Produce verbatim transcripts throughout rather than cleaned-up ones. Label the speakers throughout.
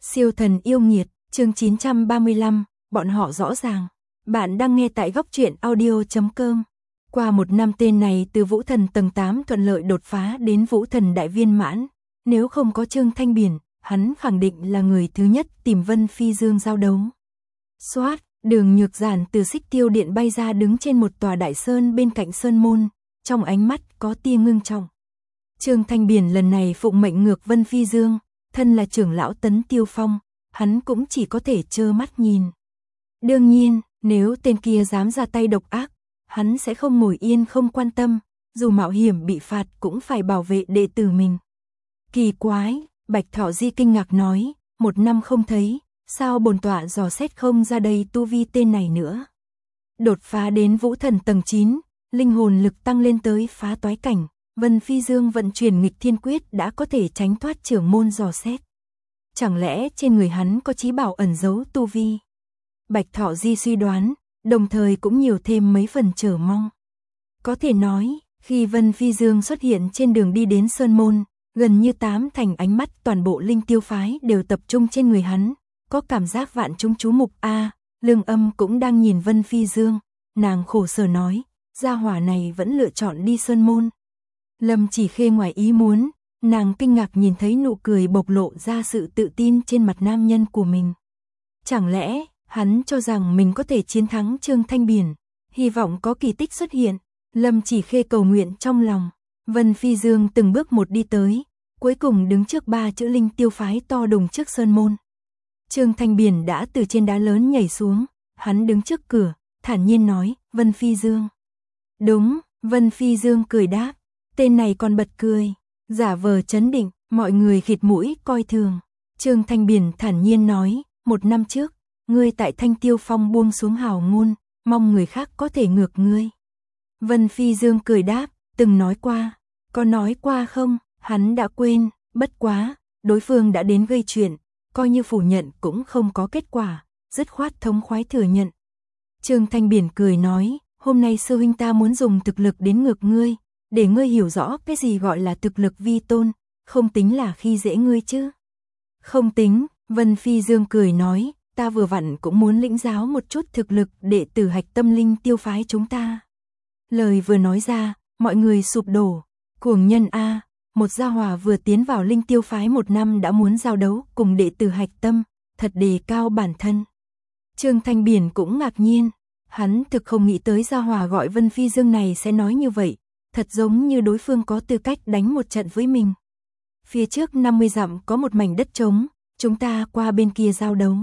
Speaker 1: Siêu thần yêu nghiệt, chương chín trăm ba mươi lăm, bọn họ rõ ràng. Bạn đang nghe tại góc truyện audio chấm com. Qua một năm tên này từ vũ thần tầng tám thuận lợi đột phá đến vũ thần đại viên mãn. Nếu không có Trương Thanh Biển, hắn khẳng định là người thứ nhất tìm Vân Phi Dương giao đấu. Xoát, Đường Nhược Giản từ Xích Tiêu Điện bay ra đứng trên một tòa đại sơn bên cạnh sơn môn, trong ánh mắt có tia ngưng trọng. Trương Thanh Biển lần này phụng mệnh ngược Vân Phi Dương, thân là trưởng lão Tấn Tiêu Phong, hắn cũng chỉ có thể trơ mắt nhìn. Đương nhiên, nếu tên kia dám ra tay độc ác, hắn sẽ không ngồi yên không quan tâm, dù mạo hiểm bị phạt cũng phải bảo vệ đệ tử mình. Kỳ quái, Bạch Thọ Di kinh ngạc nói, một năm không thấy, sao bổn tọa dò xét không ra đây tu vi tên này nữa. Đột phá đến vũ thần tầng chín, linh hồn lực tăng lên tới phá toái cảnh, Vân Phi Dương vận chuyển nghịch thiên quyết đã có thể tránh thoát trưởng môn dò xét. Chẳng lẽ trên người hắn có chí bảo ẩn giấu tu vi? Bạch Thọ Di suy đoán, đồng thời cũng nhiều thêm mấy phần chờ mong. Có thể nói, khi Vân Phi Dương xuất hiện trên đường đi đến Sơn Môn, gần như tám thành ánh mắt toàn bộ linh tiêu phái đều tập trung trên người hắn, có cảm giác vạn chúng chú mục. A, Lương Âm cũng đang nhìn Vân Phi Dương, nàng khổ sở nói, gia hỏa này vẫn lựa chọn đi Sơn Môn. Lâm Chỉ Khê ngoài ý muốn, nàng kinh ngạc nhìn thấy nụ cười bộc lộ ra sự tự tin trên mặt nam nhân của mình. Chẳng lẽ, hắn cho rằng mình có thể chiến thắng Trương Thanh Biển, hy vọng có kỳ tích xuất hiện. Lâm Chỉ Khê cầu nguyện trong lòng. Vân Phi Dương từng bước một đi tới, cuối cùng đứng trước ba chữ linh tiêu phái to đùng trước sơn môn. Trương Thanh Biển đã từ trên đá lớn nhảy xuống, hắn đứng trước cửa, thản nhiên nói, Vân Phi Dương. Đúng, Vân Phi Dương cười đáp, tên này còn bật cười, giả vờ trấn định, mọi người khịt mũi coi thường. Trương Thanh Biển thản nhiên nói, một năm trước, ngươi tại Thanh Tiêu Phong buông xuống hào ngôn, mong người khác có thể ngược ngươi. Vân Phi Dương cười đáp, từng nói qua, có nói qua không, hắn đã quên, bất quá, đối phương đã đến gây chuyện, coi như phủ nhận cũng không có kết quả, dứt khoát thống khoái thừa nhận. Trương Thanh Biển cười nói, hôm nay sư huynh ta muốn dùng thực lực đến ngược ngươi, để ngươi hiểu rõ cái gì gọi là thực lực vi tôn, không tính là khi dễ ngươi chứ. Không tính, Vân Phi Dương cười nói, ta vừa vặn cũng muốn lĩnh giáo một chút thực lực đệ tử hạch tâm linh tiêu phái chúng ta. Lời vừa nói ra, mọi người sụp đổ, cuồng nhân A, một gia hỏa vừa tiến vào linh tiêu phái một năm đã muốn giao đấu cùng đệ tử hạch tâm, thật đề cao bản thân. Trương Thanh Biển cũng ngạc nhiên, hắn thực không nghĩ tới gia hỏa gọi Vân Phi Dương này sẽ nói như vậy, thật giống như đối phương có tư cách đánh một trận với mình. Phía trước năm mươi dặm có một mảnh đất trống, chúng ta qua bên kia giao đấu.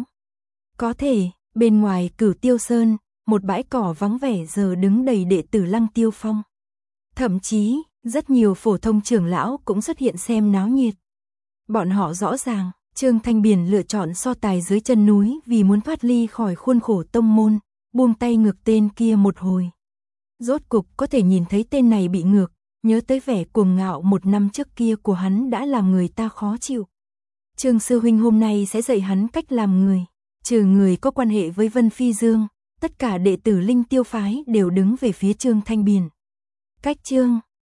Speaker 1: Có thể, bên ngoài Cửu Tiêu Sơn, một bãi cỏ vắng vẻ giờ đứng đầy đệ tử Lăng Tiêu Phong. Thậm chí, rất nhiều phổ thông trưởng lão cũng xuất hiện xem náo nhiệt. Bọn họ rõ ràng, Trương Thanh Biển lựa chọn so tài dưới chân núi vì muốn thoát ly khỏi khuôn khổ tông môn, buông tay ngược tên kia một hồi. Rốt cục có thể nhìn thấy tên này bị ngược, nhớ tới vẻ cuồng ngạo một năm trước kia của hắn đã làm người ta khó chịu. Trương sư huynh hôm nay sẽ dạy hắn cách làm người, trừ người có quan hệ với Vân Phi Dương, tất cả đệ tử linh tiêu phái đều đứng về phía Trương Thanh Biển. Cách Trương